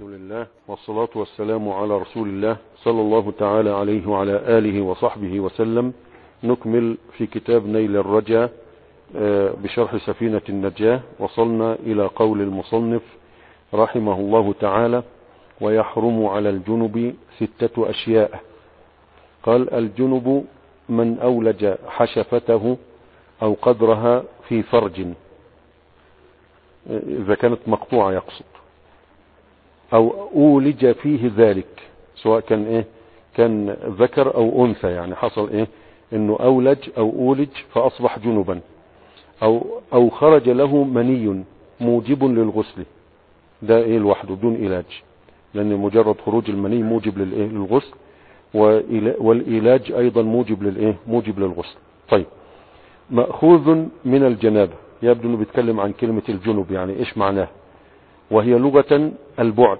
لله والصلاة والسلام على رسول الله صلى الله تعالى عليه وعلى آله وصحبه وسلم. نكمل في كتاب نيل الرجا بشرح سفينة النجاة. وصلنا إلى قول المصنف رحمه الله تعالى: ويحرم على الجنب 6 أشياء. قال: الجنب من أولج حشفته أو قدرها في فرج، إذا كانت مقطوعة يقصد، أو أولج فيه ذلك، سواء كان ذكر أو أنثى، يعني حصل إنه أولج أو أولج فأصبح جنبا، أو خرج له مني موجب للغسل. ده لوحده دون علاج، لأن مجرد خروج المني موجب للغسل، والعلاج أيضا موجب للغسل. طيب، مأخوذ من الجنابة. يبدو أنه بيتكلم عن كلمة الجنب، يعني إيش معناه؟ وهي لغة البعد،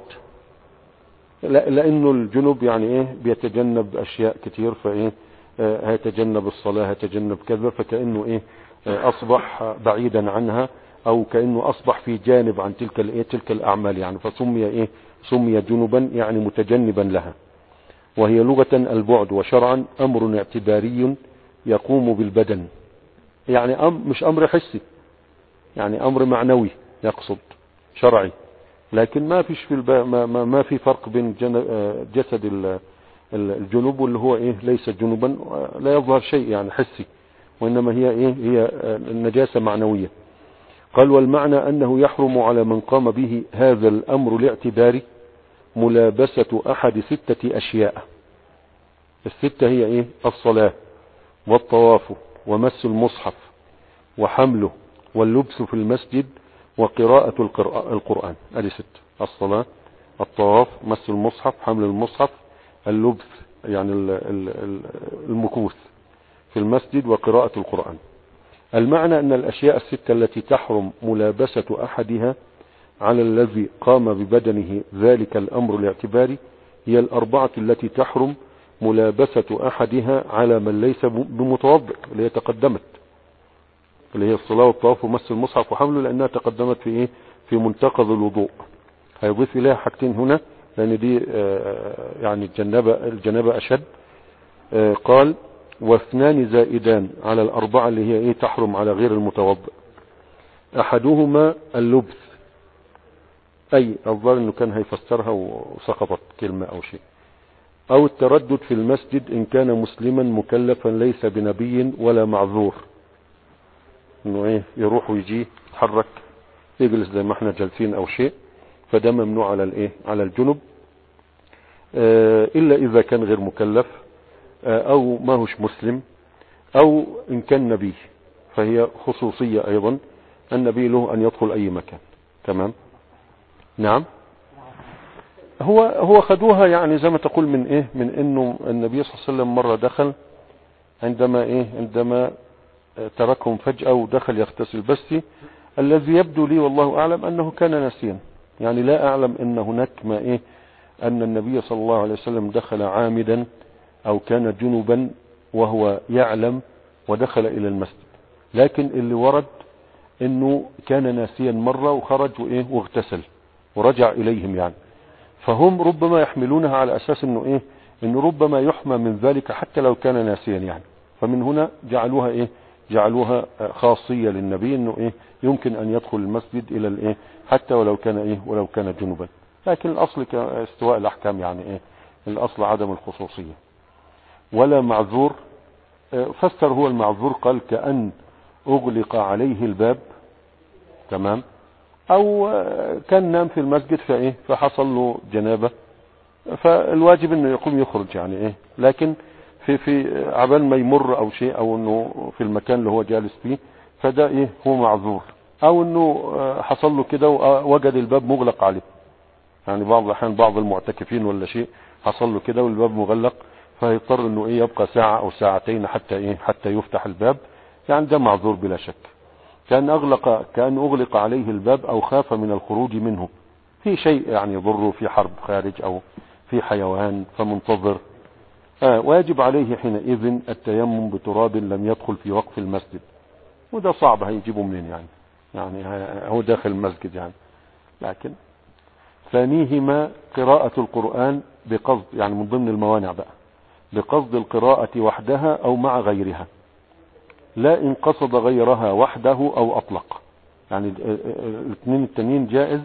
لأنه الجنب يعني بيتجنب أشياء كتير، هيتجنب الصلاة، هيتجنب كذا، فكأنه أصبح بعيدا عنها، أو كأنه أصبح في جانب عن تلك الأعمال، يعني فسمي سمي جنبا، يعني متجنبا لها. وهي لغة البعد، وشرعا أمر اعتباري يقوم بالبدن، يعني مش أمر حسي، يعني أمر معنوي يقصد شرعي. لكن ما فيش ما في فرق بين جسد الجنوب واللي هو ليس جنوبا، لا يظهر شيء يعني حسي، وإنما هي النجاسة معنوية. قال: والمعنى أنه يحرم على من قام به هذا الأمر الاعتباري ملابسة أحد 6 أشياء. 6 هي الصلاة، والطواف، ومس المصحف، وحمله، واللبس في المسجد، وقراءة القرآن. هذه 6: الصلاة، الطواف، مس المصحف، حمل المصحف، اللبس يعني المكوث في المسجد، وقراءة القرآن. المعنى أن الأشياء 6 التي تحرم ملابسة أحدها على الذي قام ببدنه ذلك الأمر الاعتباري هي 4 التي تحرم ملابسة أحدها على من ليس بمتوضئ، اللي هي تقدمت، اللي هي الصلاة والطواف ومس المصحف وحمله، لأنها تقدمت في منتقض الوضوء. هيضيف إليها حاجتين هنا، لأن دي يعني الجنابة أشد. قال: و2 زائدان على 4 اللي هي تحرم على غير المتوضئ. أحدهما اللبس، أي الظاهر أنه كان هيفسرها وسقطت كلمة أو شيء، أو التردد في المسجد إن كان مسلما مكلفا ليس بنبي ولا معذور، انه يروح ويجي يتحرك، يجلس زي ما احنا جالسين او شيء، فده ممنوع على الجنب، الا اذا كان غير مكلف، او ما هوش مسلم، او ان كان نبي، فهي خصوصية ايضا، النبي له ان يدخل اي مكان. تمام. نعم، هو خدوها يعني زي ما تقول من انه النبي صلى الله عليه وسلم مرة دخل عندما تركهم فجأة ودخل يغتسل. بس الذي يبدو لي والله أعلم أنه كان ناسيا، يعني لا أعلم أن هناك أن النبي صلى الله عليه وسلم دخل عامدا أو كان جنبا وهو يعلم ودخل إلى المسجد. لكن اللي ورد أنه كان ناسيا مرة وخرج واغتسل ورجع إليهم، يعني فهم ربما يحملونها على أساس أنه ربما يحمى من ذلك حتى لو كان ناسيا، يعني فمن هنا جعلوها خاصية للنبي، انه يمكن ان يدخل المسجد الى حتى ولو كان جنبا. لكن الاصل كاستواء الاحكام، يعني الاصل عدم الخصوصية. ولا معذور، فسر هو المعذور، قال: كأن اغلق عليه الباب، تمام، او كان نام في المسجد فحصل له جنابة، فالواجب انه يقوم يخرج، يعني لكن في عبال ما يمر او شيء، او انه في المكان اللي هو جالس فيه، فده هو معذور. او انه حصل له كده ووجد الباب مغلق عليه، يعني بعض الاحيان بعض المعتكفين ولا شيء حصل له كده والباب مغلق، فيضطر انه يبقى ساعة او ساعتين حتى يفتح الباب، يعني ده معذور بلا شك. كان اغلق عليه الباب او خاف من الخروج منه، في شيء يعني يضره، في حرب خارج او في حيوان فمنتظر، واجب عليه حينئذ التيمم بتراب لم يدخل في وقف المسجد. وده صعب، هيجيبه منين يعني هو داخل المسجد يعني. لكن ثانيهما قراءة القرآن بقصد، يعني من ضمن الموانع بقى، بقصد القراءة وحدها أو مع غيرها، لا إن قصد غيرها وحده أو أطلق. يعني الاثنين التانيين جائز،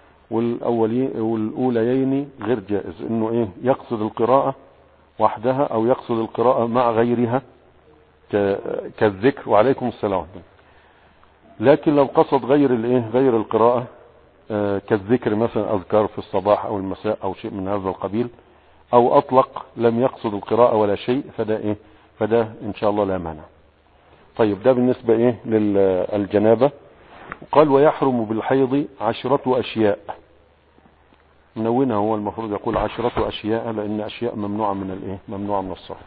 والأوليين غير جائز، إنه إيه يقصد القراءة وحدها أو يقصد القراءة مع غيرها كالذكر. وعليكم السلام. لكن لو قصد غير الايه غير القراءة كالذكر مثلا، أذكار في الصباح أو المساء أو شيء من هذا القبيل، أو أطلق لم يقصد القراءة ولا شيء، فده إيه فده إن شاء الله لا مانع. طيب ده بالنسبة إيه للجنابة. قال ويحرم بالحيض 10 أشياء. منونها هو المفروض يقول 10 أشياء، لأن أشياء ممنوعة من الإيه ممنوعة من الصرف،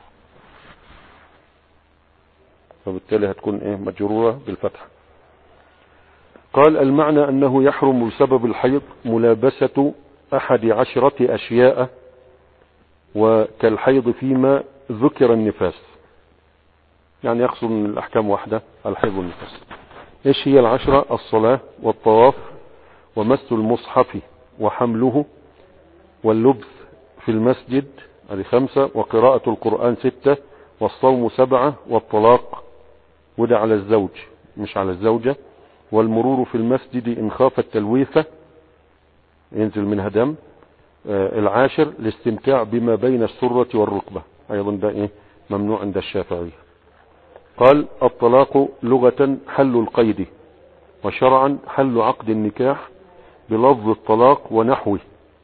فبالتالي هتكون إيه مجرورة بالفتح. قال المعنى أنه يحرم بسبب الحيض ملابسة 11 أشياء، وكالحيض فيما ذكر النفاس، يعني يقصد من الأحكام واحدة الحيض والنفاس. إيش هي 10؟ الصلاة والطواف ومس المصحف وحمله واللبث في المسجد، هذه 5، وقراءة القرآن 6، والصوم 7، والطلاق، وده على الزوج مش على الزوجة، والمرور في المسجد إن خاف التلويثة ينزل منها دم. 10 الاستمتاع بما بين السرة والركبة، أيضا ده إيه ممنوع عند الشافعي. قال الطلاق لغة حل القيد، وشرعا حل عقد النكاح بلفظ الطلاق ونحوه.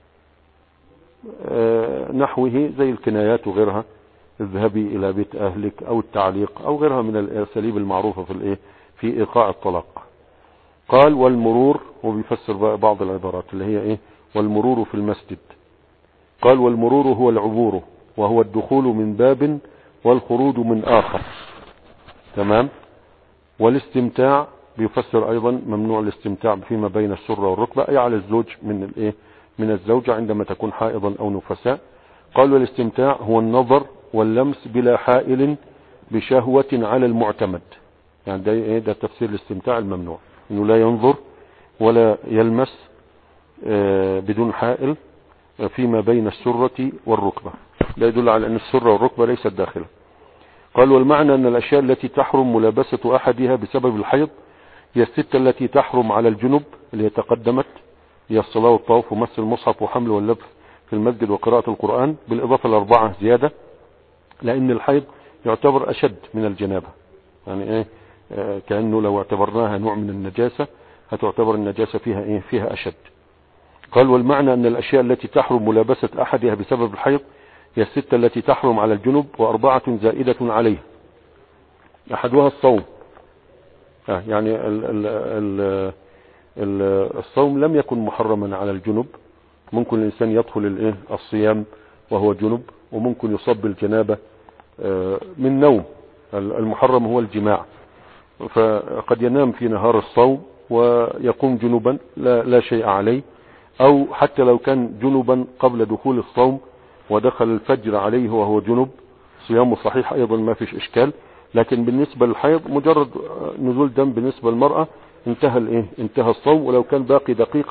نحوه زي الكنايات وغيرها، اذهبي إلى بيت أهلك، أو التعليق، أو غيرها من الأساليب المعروفة في الإيه في إيقاع الطلاق. قال والمرور، وبيفسر بعض العبارات اللي هي إيه والمرور في المسجد. قال والمرور هو العبور، وهو الدخول من باب والخروج من آخر. تمام. والاستمتاع بيفسر أيضا ممنوع الاستمتاع فيما بين السرة والركبة، أي على الزوج من الإيه من الزوجة عندما تكون حائضا أو نفساء. قال والاستمتاع هو النظر واللمس بلا حائل بشهوة على المعتمد. يعني ده إيه ده تفسير الاستمتاع الممنوع، إنه لا ينظر ولا يلمس بدون حائل فيما بين السرة والركبة، لا يدل على أن السرة والركبة ليست داخلة. قال والمعنى أن الأشياء التي تحرم ملابسة أحدها بسبب الحيض هي 6 التي تحرم على الجنب اللي تقدمت، هي الصلاة والطواف ومس المصحف وحمل واللبس في المسجد وقراءة القرآن، بالإضافة ل4 زيادة، لأن الحيض يعتبر أشد من الجنابة. يعني إيه كأنه لو اعتبرناها نوع من النجاسة هتعتبر النجاسة فيها إيه فيها أشد. قال والمعنى أن الأشياء التي تحرم ملابسة أحدها بسبب الحيض هي 6 التي تحرم على الجنب، و4 زائدة عليه. أحدها الصوم، يعني الصوم لم يكن محرما على الجنب، ممكن الإنسان يدخل الصيام وهو جنب، وممكن يصاب بالجنابة من نوم. المحرم هو الجماع، فقد ينام في نهار الصوم ويقوم جنبا لا شيء عليه، أو حتى لو كان جنبا قبل دخول الصوم ودخل الفجر عليه وهو جنب، صيامه صحيح أيضا ما فيش إشكال. لكن بالنسبة للحيض مجرد نزول دم بالنسبة للمرأة انتهى الصوم، ولو كان باقي دقيقة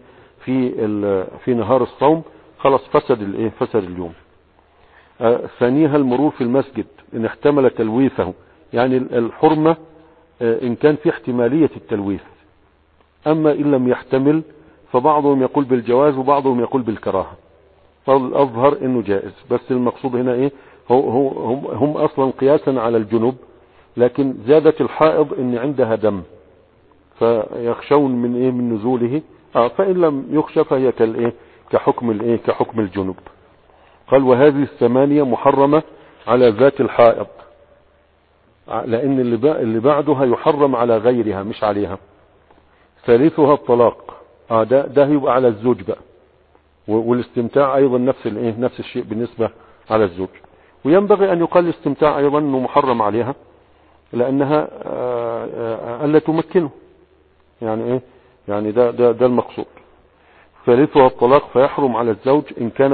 في نهار الصوم خلاص فسد اليوم. ثانيها المرور في المسجد إن احتمل تلويثه، يعني الحرمة إن كان في احتمالية التلويث، أما إن لم يحتمل فبعضهم يقول بالجواز وبعضهم يقول بالكراهة، فالأظهر إنه جائز. بس المقصود هنا هم أصلا قياسا على الجنوب، لكن زادت الحائض إن عندها دم فيخشون من نزوله، فإن لم يخشى فهي كحكم الجنوب. قال وهذه 8 محرمة على ذات الحائض، لأن اللي بعدها يحرم على غيرها مش عليها. ثالثها الطلاق، ده يبقى على الزوج بقى، والاستمتاع أيضا نفس الشيء بالنسبة على الزوج. وينبغي أن يقال الاستمتاع أيضا أنه محرم عليها، لأنها ألا تمكنه، يعني ده المقصود. ثالثها الطلاق، فيحرم على الزوج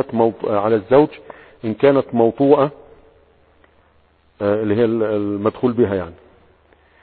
إن كانت موطوءة، اللي هي المدخول بها يعني،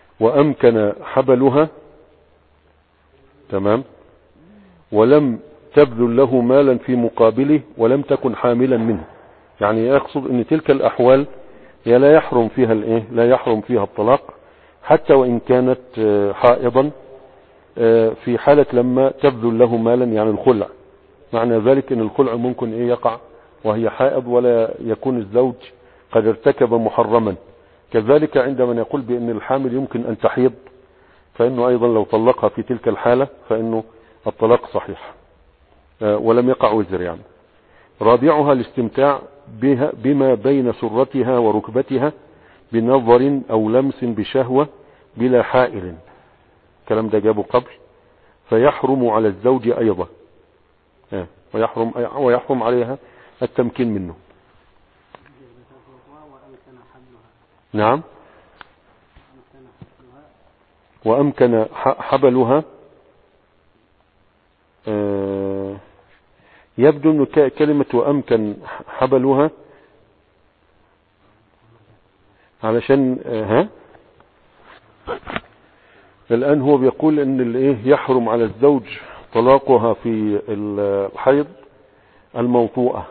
وأمكن حبلها، تمام، ولم تبذل له مالا في مقابله ولم تكن حاملا منه. يعني يقصد ان تلك الاحوال هي لا يحرم فيها الايه، لا يحرم فيها الطلاق حتى وان كانت حائضا، في حالة لما تبذل له مالا، يعني الخلع. معنى ذلك ان الخلع ممكن يقع وهي حائض ولا يكون الزوج قد ارتكب محرما. كذلك عندما يقول بان الحامل يمكن ان تحيض، فانه ايضا لو طلقها في تلك الحالة فانه الطلاق صحيح ولم يقع وزر يعني. رابعها الاستمتاع بها بما بين سرتها وركبتها بنظر او لمس بشهوة بلا حائل. الكلام ده جابه قبل. فيحرم على الزوج ايضا، ويحرم عليها التمكين منه. نعم. وامكن حبلها، يبدو ان كلمة وامكن حبلها علشان الان هو بيقول ان الايه يحرم على الزوج طلاقها في الحيض الموطوءة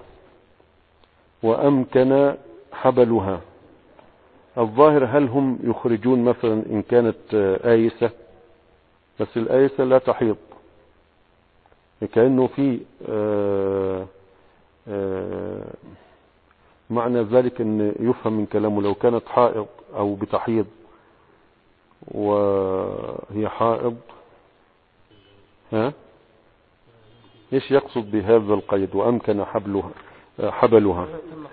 وامكن حبلها. الظاهر هل هم يخرجون مثلا ان كانت آيسة، بس الآيسة لا تحيض، كأنه في معنى ذلك ان يفهم من كلامه لو كانت حائض او بتحيض وهي حائض، ايش يقصد بهذا القيد وامكن حبلها؟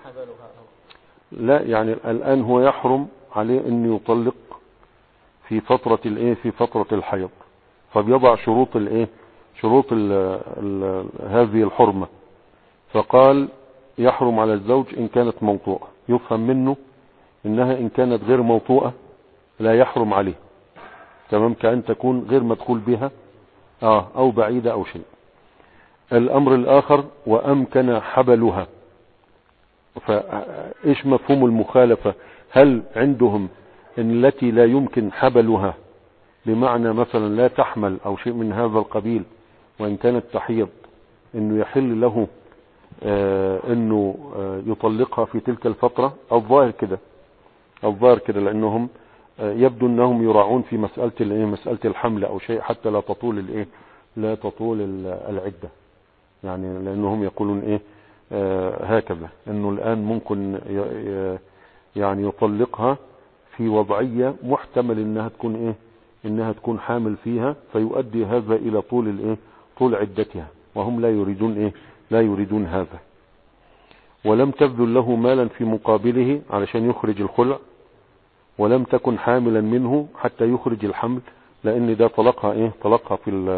لا يعني الان هو يحرم عليه ان يطلق في فترة في فترة الحيض، فبيضع شروط شروط هذه الحرمة. فقال يحرم على الزوج ان كانت موطوءة، يفهم منه انها ان كانت غير موطوءة لا يحرم عليه، تمام، كأن تكون غير مدخول بها او بعيدة او شيء. الامر الاخر وامكن حبلها، فايش مفهوم المخالفة؟ هل عندهم ان التي لا يمكن حبلها بمعنى مثلا لا تحمل او شيء من هذا القبيل وان كانت تحيض انه يحل له انه يطلقها في تلك الفترة؟ الظاهر كده لانهم يبدو انهم يراعون في مسألة الحمل او شيء حتى لا تطول العدة، يعني لانهم يقولون هكذا انه الان ممكن يعني يطلقها في وضعية محتمل انها تكون حامل فيها، فيؤدي هذا الى طول عدتها، وهم لا يريدون هذا. ولم تبذل له مالا في مقابله علشان يخرج الخلع، ولم تكن حاملا منه حتى يخرج الحمل، لان ده طلقها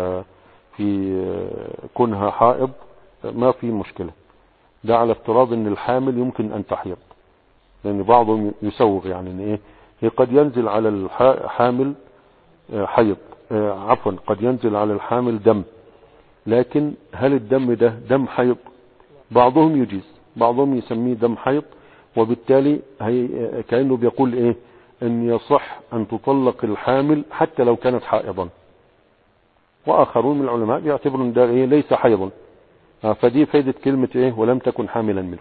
في كونها حائض ما في مشكلة. ده على افتراض ان الحامل يمكن ان تحيض، لان بعضهم يسوغ يعني ان هي قد ينزل على الحامل حيض، قد ينزل على الحامل دم، لكن هل الدم ده دم حيض؟ بعضهم يجيز، بعضهم يسميه دم حيض، وبالتالي كأنه بيقول ان يصح ان تطلق الحامل حتى لو كانت حائضا. واخرون من العلماء بيعتبرون ده ليس حيضا، فدي فايدة كلمة ولم تكن حاملا منه.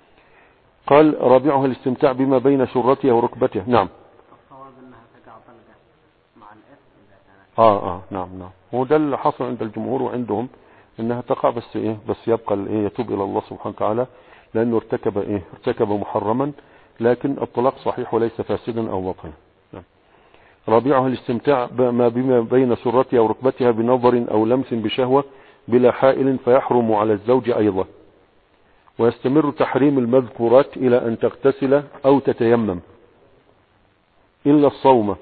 قال رابعها الاستمتاع بما بين سرتها وركبتها. نعم. الصواب انها تقع طلقة مع الاثم اذا كانت نعم هو ده اللي حصل عند الجمهور، وعندهم انها تقع بس يبقى يتوب الى الله سبحانه وتعالى، لانه ارتكب محرما، لكن الطلاق صحيح وليس فاسدا او باطلا. نعم. رابعها الاستمتاع بما بين سرتها وركبتها بنظر او لمس بشهوة بلا حائل، فيحرم على الزوج ايضا. ويستمر تحريم المذكورات الى ان تغتسل او تتيمم الا الصوم،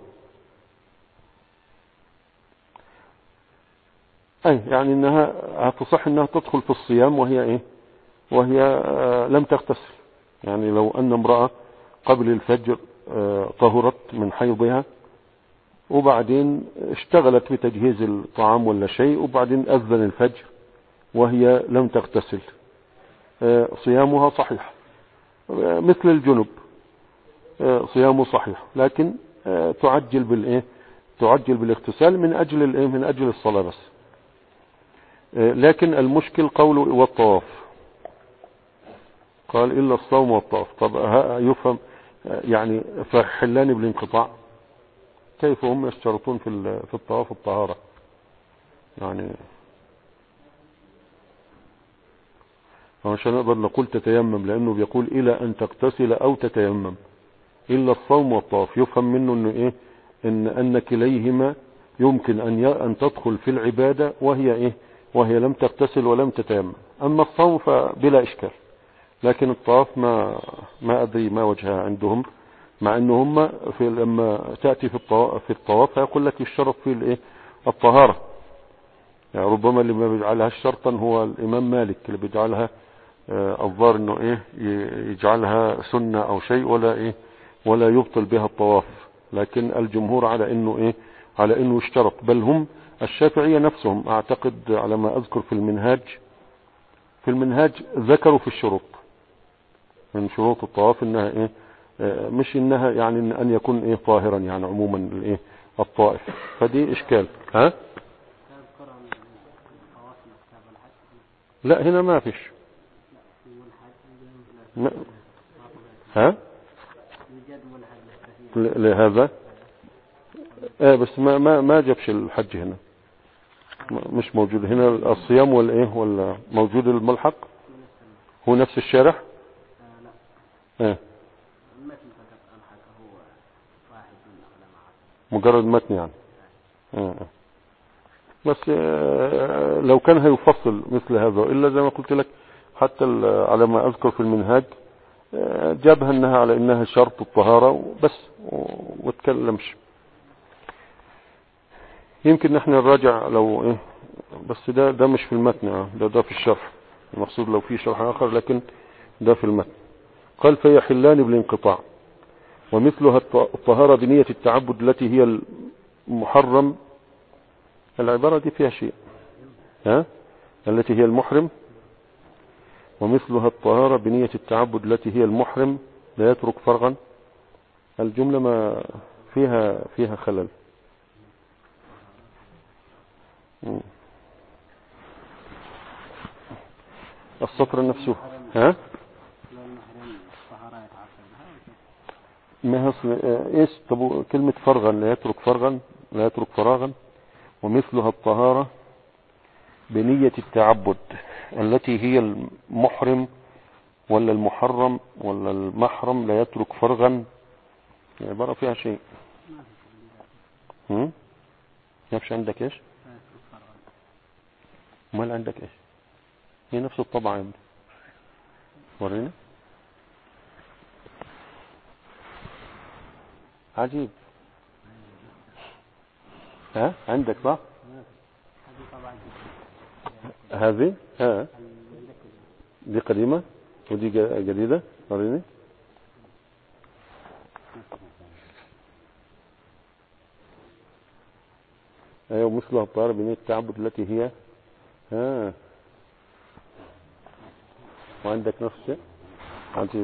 يعني انها هتصح انها تدخل في الصيام وهي لم تغتسل. يعني لو ان امرأة قبل الفجر طهرت من حيضها، وبعدين اشتغلت بتجهيز الطعام ولا شيء، وبعدين اذن الفجر وهي لم تغتسل، صيامها صحيح مثل الجنب، صيامه صحيح، لكن تعجل بالاغتسال من اجل الصلاة بس. لكن المشكل قوله والطواف، قال إلا الصوم والطواف. طب يفهم يعني فحلان بالانقطاع، كيف هم يشترطون في الطواف الطهارة يعني؟ مش هنقدر نقول تتيمم، لأنه بيقول إلى أن تغتسل أو تتيمم. إلا الصوم والطواف يفهم منه إنه إيه، أن كليهما يمكن أن تدخل في العبادة وهي لم تغتسل ولم تتيمم. أما الصوم فبلا إشكال، لكن الطواف ما أدري ما وجهها عندهم، مع أن هم لما تأتي في الطواف يقول لك يشترط فيه الطهارة. يعني ربما اللي ما بيجعلها شرطا هو الإمام مالك، اللي بيجعلها الظاهر انه يجعلها سنة او شيء ولا يبطل بها الطواف. لكن الجمهور على انه يشترط، بل هم الشافعية نفسهم اعتقد على ما اذكر في المنهاج ذكروا في الشروط، من شروط الطواف انها مش انها يعني ان يكون طاهرا يعني عموما الطائف، فدي اشكال. ها لا هنا ما فيش. ها لهذا بس ما جابش الحج هنا، مش موجود هنا الصيام ولا موجود الملحق هو نفس الشارح. مجرد متن يعني. بس لو كان هيفصل مثل هذا، إلا زي ما قلت لك حتى على ما أذكر في المنهاج جابها انها على انها شرط الطهارة بس واتكلمش. يمكن نحن نراجع لو بس ده مش في المتن، ده في الشرح، المقصود لو في شرح اخر، لكن ده في المتن. قال فيحلان بالانقطاع، ومثلها الطهارة بنية التعبد التي هي المحرم. العبارة دي فيها شيء التي هي المحرم، ومثلها الطهارة بنية التعبد التي هي المحرم لا يترك فرغا. الجملة ما فيها خلل. السطر نفسه ما هصل طب كلمة فرغا لا يترك فراغا. ومثلها الطهارة بنية التعبد التي هي المحرم ولا المحرم ولا المحرم لا يترك فرغا. عبارة فيها شيء. يفش عندك ايش؟ امال عندك ايش؟ هي نفس الطبعة عندي، ورينا. عجيب. عندك صح؟ هذه دي قديمة ودي جديدة، وريني. ايوه مثلها الطهارة بنية التعبد التي هي وعندك نفس الشيء. عجيب.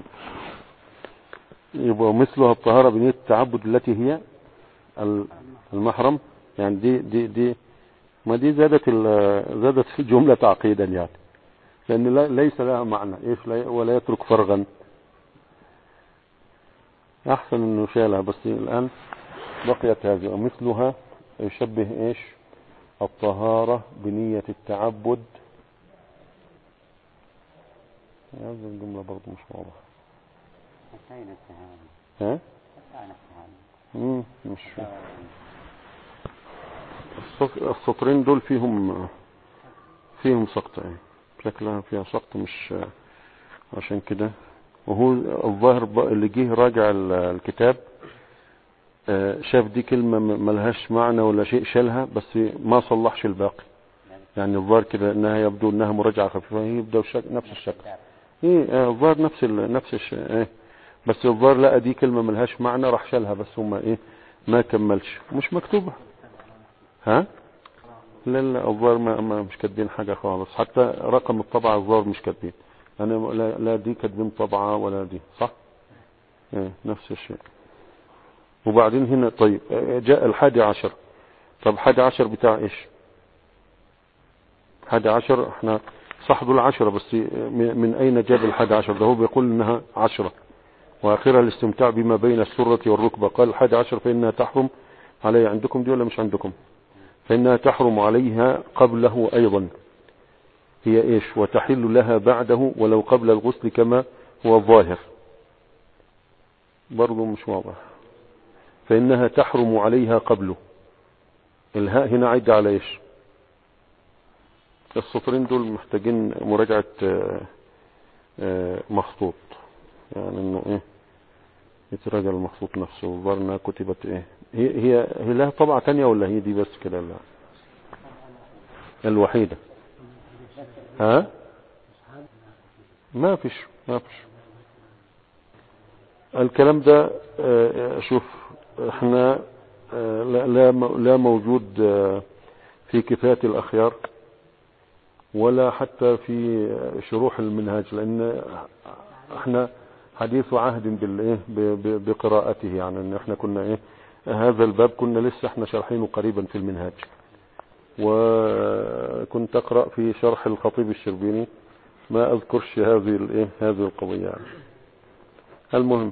يبقى مثلها الطهارة بنية التعبد التي هي المحرم، يعني دي ما دي زادت الجملة تعقيدا يعني، لأن ليس لها معنى ولا يترك فرغا. أحسن إنه شالها، بس الآن بقيت هذه. ومثلها يشبه الطهارة بنية التعبد. هذه الجملة برضو مش واضحة. مش السطرين دول فيهم سقط، شكلها فيها سقط، مش عشان كده. وهو الظاهر اللي جه راجع الكتاب شاف دي كلمة ملهاش معنى ولا شيء، شالها بس ما صلحش الباقي. يعني الظاهر كده انها يبدو انها مراجعة خفيفة، هي يبدو نفس الشكل. الظاهر نفس الشيء. بس الظاهر لا دي كلمة ملهاش معنى، راح شالها، بس هم ما كملش، مش مكتوبة. لا الظاهر ما مش كاتبين حاجة خالص، حتى رقم الطبعة الظاهر مش كاتبين. انا لا دي كاتبين طبعة ولا دي صح. نفس الشيء. وبعدين هنا طيب جاء 11. طب 11 بتاع ايش؟ 11 احنا صاحب العشرة، بس من اين جاب ال11؟ ده هو بيقول انها 10 واخرها الاستمتاع بما بين السرة والركبة. قال 11 فانها تحرم علي. عندكم دي ولا مش عندكم؟ فانها تحرم عليها قبله ايضا. هي ايش؟ وتحل لها بعده ولو قبل الغسل كما هو الظاهر. برضو مش واضح. فانها تحرم عليها قبله. الهاء هنا عايدة على ايش؟ السطرين دول محتاجين مراجعة مخطوط، يعني انه ايه يتراجع المخطوط نفسه وبرنا كتبت ايه. هي لها طبعة تانية ولا هي دي بس كده؟ لا الوحيدة. ها ما فيش الكلام ده. شوف احنا لا موجود في كفاية الأخيار ولا حتى في شروح المنهاج، لأن احنا حديث عهد بالايه بقراءته، يعني ان احنا كنا ايه هذا الباب كنا لسه احنا شارحينه قريبا في المنهاج، وكنت اقرأ في شرح الخطيب الشربيني ما اذكرش هذه القضية يعني. المهم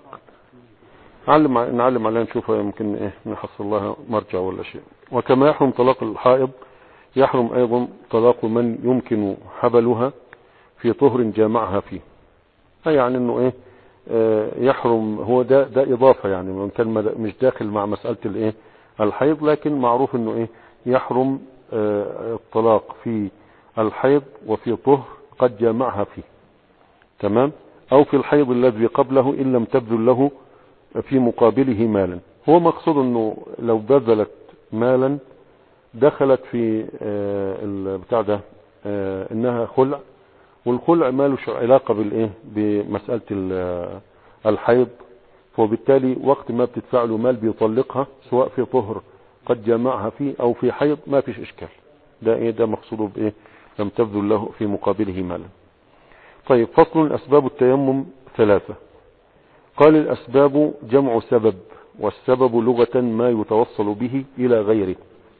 نعلم عليها نشوفها يمكن ايه نحصل لها مرجع ولا شيء. وكما يحرم طلاق الحائض يحرم ايضا طلاق من يمكن حبلها في طهر جامعها فيه. يعني انه ايه يحرم. هو ده اضافة، يعني من كان مش داخل مع مسألة الايه الحيض، لكن معروف انه ايه يحرم الطلاق في الحيض وفي طهر قد جامعها فيه، تمام، او في الحيض الذي قبله ان لم تبذل له في مقابله مالا. هو مقصود انه لو بذلت مالا دخلت في البتاع ده انها خلع، والخلع ما له علاقة بالايه بمسألة الحيض، وبالتالي وقت ما بتدفع له مال بيطلقها سواء في طهر قد جمعها فيه او في حيض ما فيش اشكال. ده مقصوده بايه لم تبذل له في مقابله مالا. طيب فصل. اسباب التيمم 3. قال الاسباب جمع سبب، والسبب لغة ما يتوصل به الى غيره،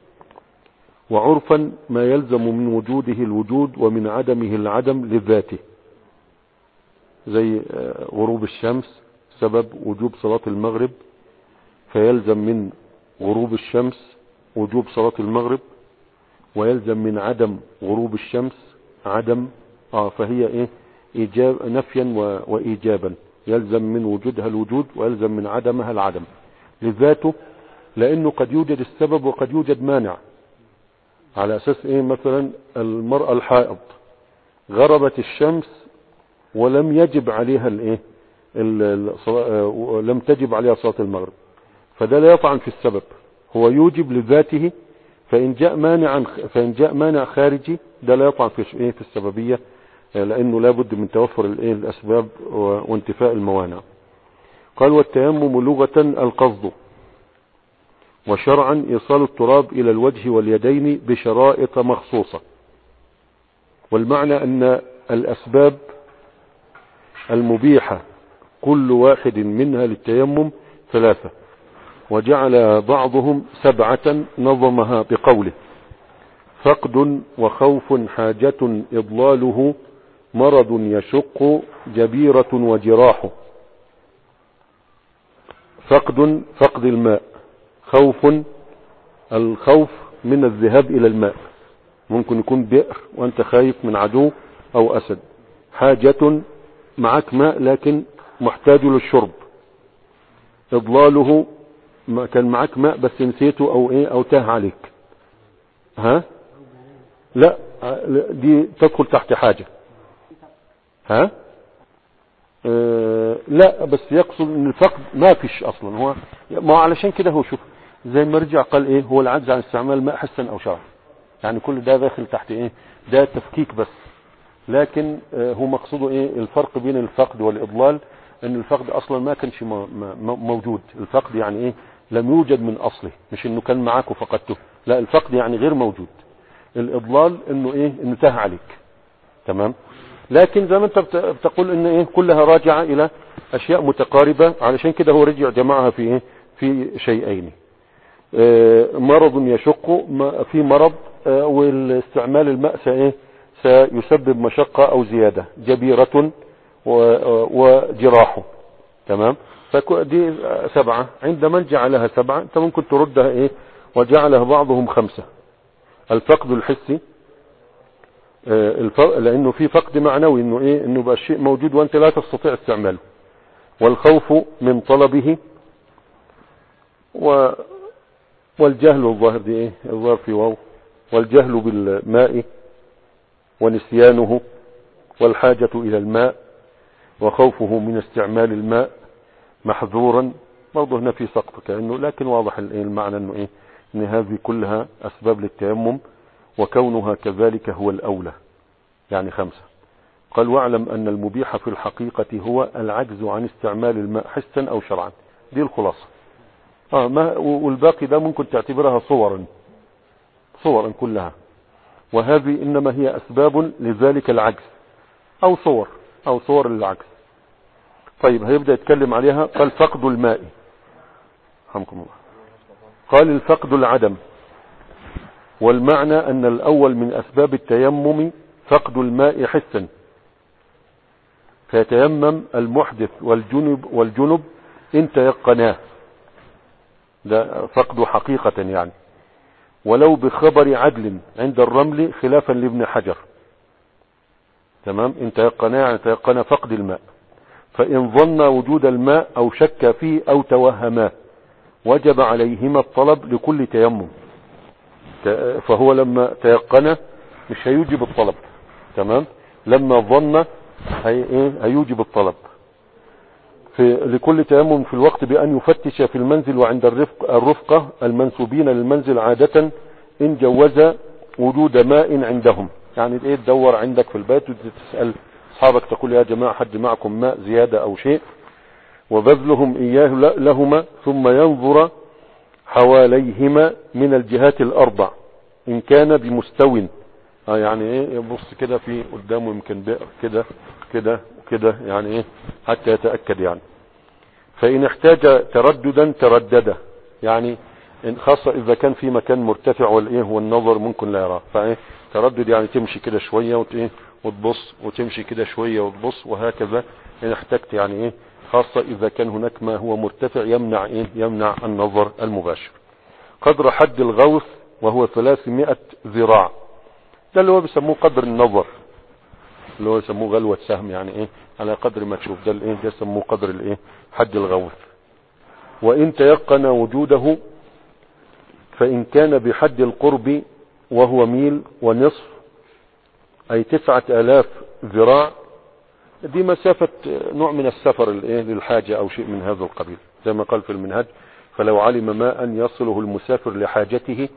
وعرفا ما يلزم من وجوده الوجود ومن عدمه العدم لذاته، زي غروب الشمس سبب وجوب صلاة المغرب، فيلزم من غروب الشمس وجوب صلاة المغرب، ويلزم من عدم غروب الشمس عدم فهي ايه ايجاب نفيا وايجابا. يلزم من وجودها الوجود ويلزم من عدمها العدم لذاته، لانه قد يوجد السبب وقد يوجد مانع. على اساس ايه؟ مثلا المرأة الحائض غربت الشمس ولم يجب عليها الايه لم تجب عليها صلاة المغرب، فده لا يطعن في السبب، هو يوجب لذاته. فإن جاء مانع خارجي ده لا يطعن في ايه في السببية، لانه لابد من توفر الايه الاسباب وانتفاء الموانع. قال والتيمم لغة القصد، وشرعا ايصال التراب الى الوجه واليدين بشرائط مخصوصة. والمعنى ان الاسباب المبيحة كل واحد منها للتيمم 3، وجعل بعضهم 7 نظمها بقوله: فقد وخوف حاجة إضلاله مرض يشق جبيرة وجراح. فقد الماء، الخوف من الذهاب إلى الماء، ممكن يكون بئر وأنت خايف من عدو أو أسد. حاجة معك ماء لكن محتاج للشرب. إضلاله كان معك ماء بس نسيته أو تاه عليك. لا دي تدخل تحت حاجة. لا بس يقصد ان الفقد ما فيش اصلا. هو ما علشان كده هو شوف زي ما رجع قال ايه هو العجز عن استعمال الماء حسا او شرعا، يعني كل ده داخل تحت ايه ده تفكيك بس. لكن هو مقصوده ايه الفرق بين الفقد والاضلال، ان الفقد اصلا ما كانش موجود. الفقد يعني ايه لم يوجد من اصله، مش انه كان معاك وفقدته، لا الفقد يعني غير موجود. الاضلال انه ايه انه تاه عليك، تمام. لكن زي ما انت بتقول ان ايه كلها راجعة الى اشياء متقاربة، علشان كده هو رجع جماعها في ايه في شيئين. مرض يشق، في مرض والاستعمال الماء سيسبب مشقة او زيادة، جبيرة وجراحه. تمام. فدي 7. عند من جعلها 7 انت ممكن تردها وجعلها بعضهم 5. الفقد الحسي، لانه في فقد معنوي، انه بقى الشيء موجود وانت لا تستطيع استعماله. والخوف من طلبه، والجهل، الظاهر دي الظاهر في واو، والجهل بالماء ونسيانه، والحاجة الى الماء، وخوفه من استعمال الماء محذورا. برضه هنا في سقط كأنه، لكن واضح المعنى انه ان هذه كلها اسباب للتيمم، وكونها كذلك هو الاولى. يعني 5. قال واعلم ان المبيح في الحقيقة هو العجز عن استعمال الماء حسا او شرعا. دي الخلاصة. والباقي ده ممكن تعتبرها صورا كلها، وهذه انما هي اسباب لذلك العجز، او صور للعجز. طيب هيبدأ يتكلم عليها. قال فقد الماء، رحمكم الله. قال الفقد العدم، والمعنى ان الاول من اسباب التيمم فقد الماء حسا، فيتيمم المحدث والجنب ان تيقناه. ده فقد حقيقة يعني، ولو بخبر عدل عند الرمل، خلافا لابن حجر. تمام. ان تيقناه يعني تيقن فقد الماء. فإن ظن وجود الماء أو شك فيه أو توهما، وجب عليهما الطلب لكل تيمم. فهو لما تيقن مش هيوجب الطلب. تمام. لما ظن هيوجب الطلب لكل تيمم في الوقت، بأن يفتش في المنزل وعند الرفقة المنسوبين للمنزل عادة، إن جوز وجود ماء عندهم. يعني تدور عندك في البيت وتسأل أصحابك، تقول يا جماعة حد معكم ماء زيادة أو شيء، وبذلهم إياه لهما، ثم ينظر حواليهما من الجهات الأربع إن كان بمستو. يعني يبص كده في قدامه، يمكن بئر كده كده وكده، يعني حتى يتأكد يعني. فإن احتاج ترددا تردد، يعني خاصة إذا كان في مكان مرتفع والنظر ممكن لا يراه. تردد يعني تمشي كده شوية وتبص، وتمشي كده شوية وتبص، وهكذا إن احتجت يعني خاصة إذا كان هناك ما هو مرتفع يمنع النظر المباشر. قدر حد الغوث وهو 300 ذراع، ده اللي هو بيسموه قدر النظر، اللي هو يسموه غلوة سهم، يعني على قدر ما تشوف. ده يسموه قدر حد الغوث. وإن تيقن وجوده، فإن كان بحد القرب وهو ميل ونصف، أي 9000 ذراع، دي مسافة نوع من السفر للحاجة أو شيء من هذا القبيل، زي ما قال في المنهج: فلو علم ماء يصله المسافر لحاجته،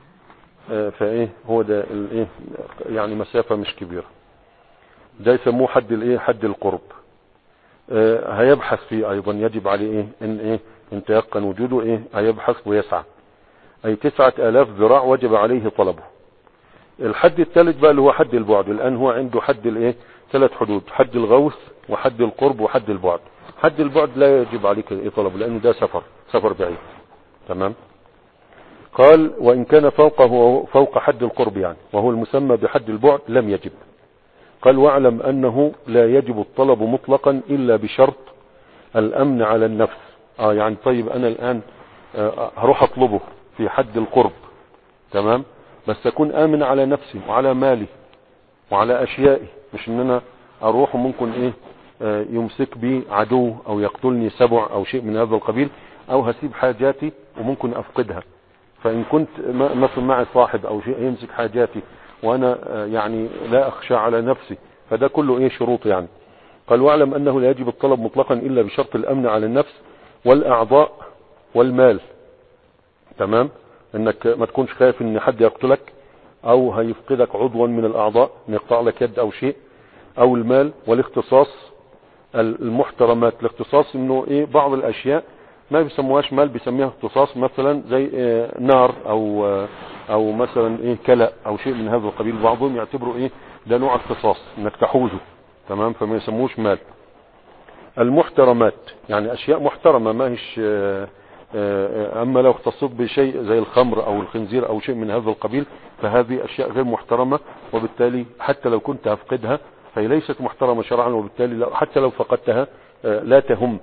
هو ده يعني مسافة مش كبيرة. ده يسموه حد القرب. هيبحث فيه أيضا، يجب عليه إن تيقن وجوده هيبحث ويسعى. أي 9000 ذراع وجب عليه طلبه. الحد الثالث بقى اللي هو حد البعد. الآن هو عنده حد 3 حدود: حد الغوث وحد القرب وحد البعد. حد البعد لا يجب عليك طلبه، لأنه ده سفر بعيد. تمام. قال: وإن كان فوق حد القرب يعني، وهو المسمى بحد البعد، لم يجب. قال: واعلم أنه لا يجب الطلب مطلقا إلا بشرط الأمن على النفس. يعني طيب أنا الآن هروح أطلبه في حد القرب، تمام، بس أكون آمن على نفسي وعلى مالي وعلى أشيائي، مش إن أنا أروح وممكن يمسك بي عدو أو يقتلني سبع أو شيء من هذا القبيل، أو هسيب حاجاتي وممكن أفقدها. فإن كنت مثلا معي صاحب أو شيء يمسك حاجاتي وأنا يعني لا أخشى على نفسي، فده كله شروط يعني. قال: واعلم أنه لا يجب الطلب مطلقا إلا بشرط الأمن على النفس والأعضاء والمال. تمام. انك ما تكونش خايف ان حد يقتلك او هيفقدك عضوا من الاعضاء، يقطع لك يد او شيء، او المال. والاختصاص المحترمات. الاختصاص انه بعض الاشياء ما بيسموهاش مال، بيسميها اختصاص، مثلا زي نار او مثلا كلى او شيء من هذا القبيل. بعضهم يعتبروا ده نوع اختصاص انك تحوزه. تمام. فما يسموش مال. المحترمات يعني اشياء محترمة، ما هيش اما لو اختصت بشيء زي الخمر او الخنزير او شيء من هذا القبيل فهذه اشياء غير محترمة، وبالتالي حتى لو كنت افقدها فهي ليست محترمة شرعا، وبالتالي حتى لو فقدتها لا تهم،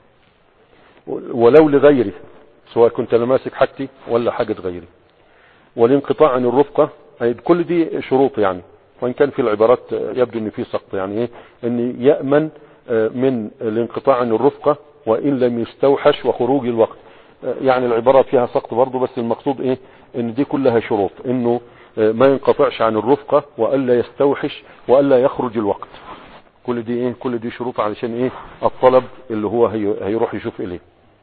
ولو لغيري، سواء كنت انا ماسك حاجتي ولا حاجة غيري. والانقطاع عن الرفقة كل دي شروط يعني، وان كان في العبارات يبدو ان في سقط، يعني ايه ان يأمن من الانقطاع عن الرفقة وان لم يستوحش وخروج الوقت، يعني العبارة فيها سقط برضو، بس المقصود ايه ان دي كلها شروط، انه ما ينقطعش عن الرفقة والا يستوحش والا يخرج الوقت. كل دي ايه، كل دي شروط علشان ايه الطلب اللي هو هيروح يشوف اليه.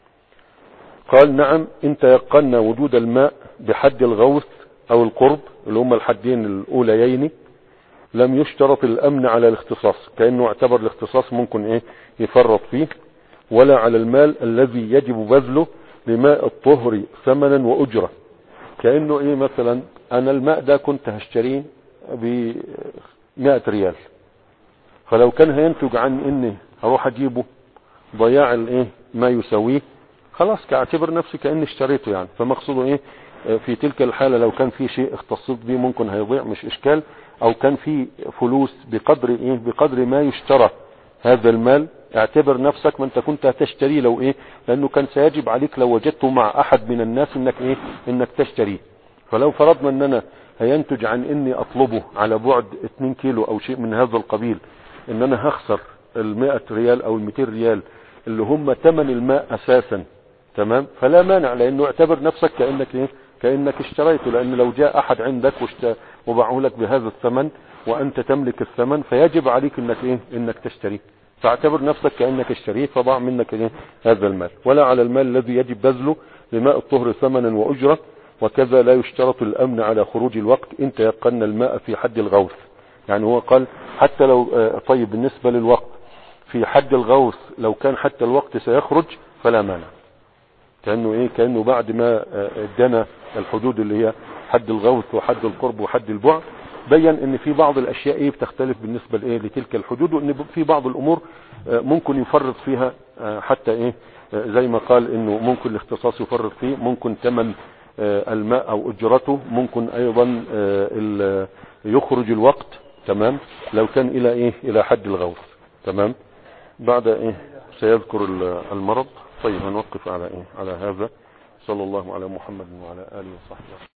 قال نعم ان تيقنا وجود الماء بحد الغوث او القرب اللي هم الحدين الاوليين لم يشترط الامن على الاختصاص، كأنه اعتبر الاختصاص ممكن ايه يفرط فيه، ولا على المال الذي يجب بذله لماء الطهر ثمنا واجرة. كأنه ايه مثلا انا الماء ده كنت هشتريه ب100 ريال، فلو كان هينتج عن اني اروح اجيبه ضياع الايه ما يساويه، خلاص كاعتبر نفسي كأني اشتريته يعني. فمقصوده ايه في تلك الحالة لو كان في شيء اختصيت به ممكن هيضيع مش اشكال، او كان في فلوس بقدر ايه بقدر ما يشترى هذا المال، اعتبر نفسك ما انت كنت هتشتريه لو ايه، لانه كان سيجب عليك لو وجدته مع احد من الناس انك ايه انك تشتريه. فلو فرضنا ان انا هينتج عن اني اطلبه على بعد 2 كيلو او شيء من هذا القبيل، ان انا هخسر 100 ريال او 200 ريال اللي هم ثمن الماء اساسا، تمام، فلا مانع، لانه اعتبر نفسك كأنك ايه كأنك اشتريته، لان لو جاء احد عندك وباعه لك بهذا الثمن وانت تملك الثمن فيجب عليك انك ايه انك تشتريه، فاعتبر نفسك كأنك اشتريه فضاع منك ايه هذا المال. ولا على المال الذي يجب بذله لماء الطهر ثمنا واجرة، وكذا لا يشترط الامن على خروج الوقت ان تيقن الماء في حد الغوث. يعني هو قال حتى لو طيب بالنسبة للوقت في حد الغوث لو كان حتى الوقت سيخرج فلا مانع، كأنه ايه كأنه بعد ما ادانا الحدود اللي هي حد الغوث وحد القرب وحد البعد، بين ان في بعض الاشياء ايه بتختلف بالنسبة لايه لتلك الحدود، وان في بعض الامور ممكن يفرط فيها حتى ايه زي ما قال انه ممكن الاختصاص يفرط فيه، ممكن ثمن الماء او اجرته، ممكن ايضا يخرج الوقت، تمام، لو كان الى ايه الى حد الغوث، تمام. بعد ايه سيذكر المرض. طيب هنوقف على ايه على هذا. صلى الله على محمد وعلى آله وصحبه.